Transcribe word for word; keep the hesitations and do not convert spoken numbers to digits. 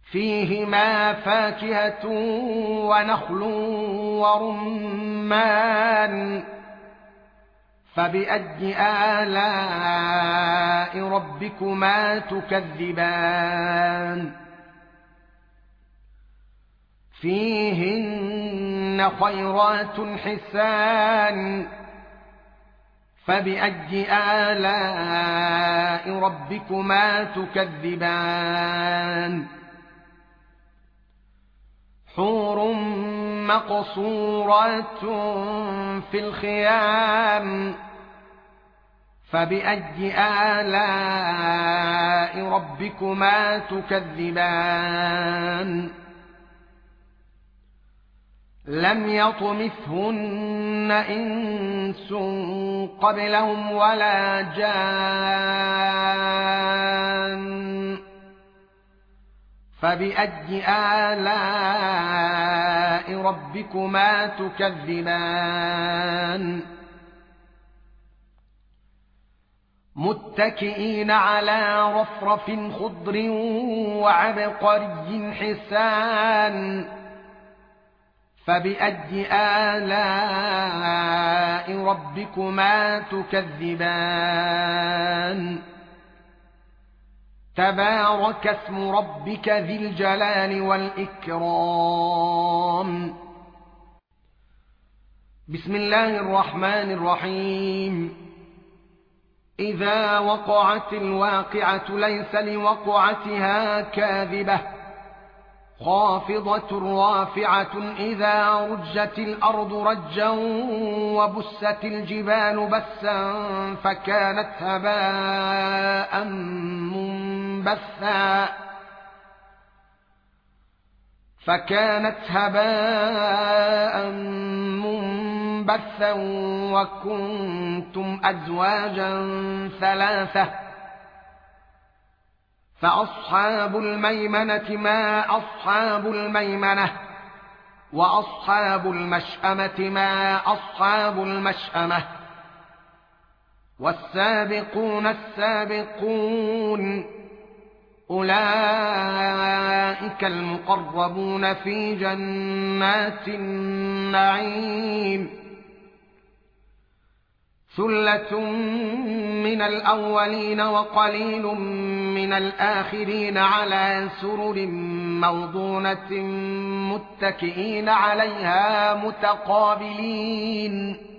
فيهما فاكهة ونخل ورمان فبأي آلاء ربكما تكذبان فيهن خيرات حسان فبأي آلاء ربكما تكذبان حور مقصورات في الخيام فبأي آلاء ربكما تكذبان لم يطمثهن إنس قبلهم ولا جان فبأي آلاء ربكما تكذبان متكئين على رفرف خضر وعبقري حسان فبأي آلاء ربكما تكذبان تبارك اسم ربك ذي الجلال والإكرام بسم الله الرحمن الرحيم إذا وقعت الواقعة ليس لوقعتها كاذبة خافضة رافعة إذا رجت الأرض رجا وبست الجبال بسا فكانت هباء منبثا فكانت هباء منبثا وكنتم أزواجا ثلاثة فأصحاب الميمنة ما أصحاب الميمنة وأصحاب المشأمة ما أصحاب المشأمة والسابقون السابقون أولئك المقربون في جنات النعيم ثلة من الأولين وقليل من الآخرين على سرر موضونة متكئين عليها متقابلين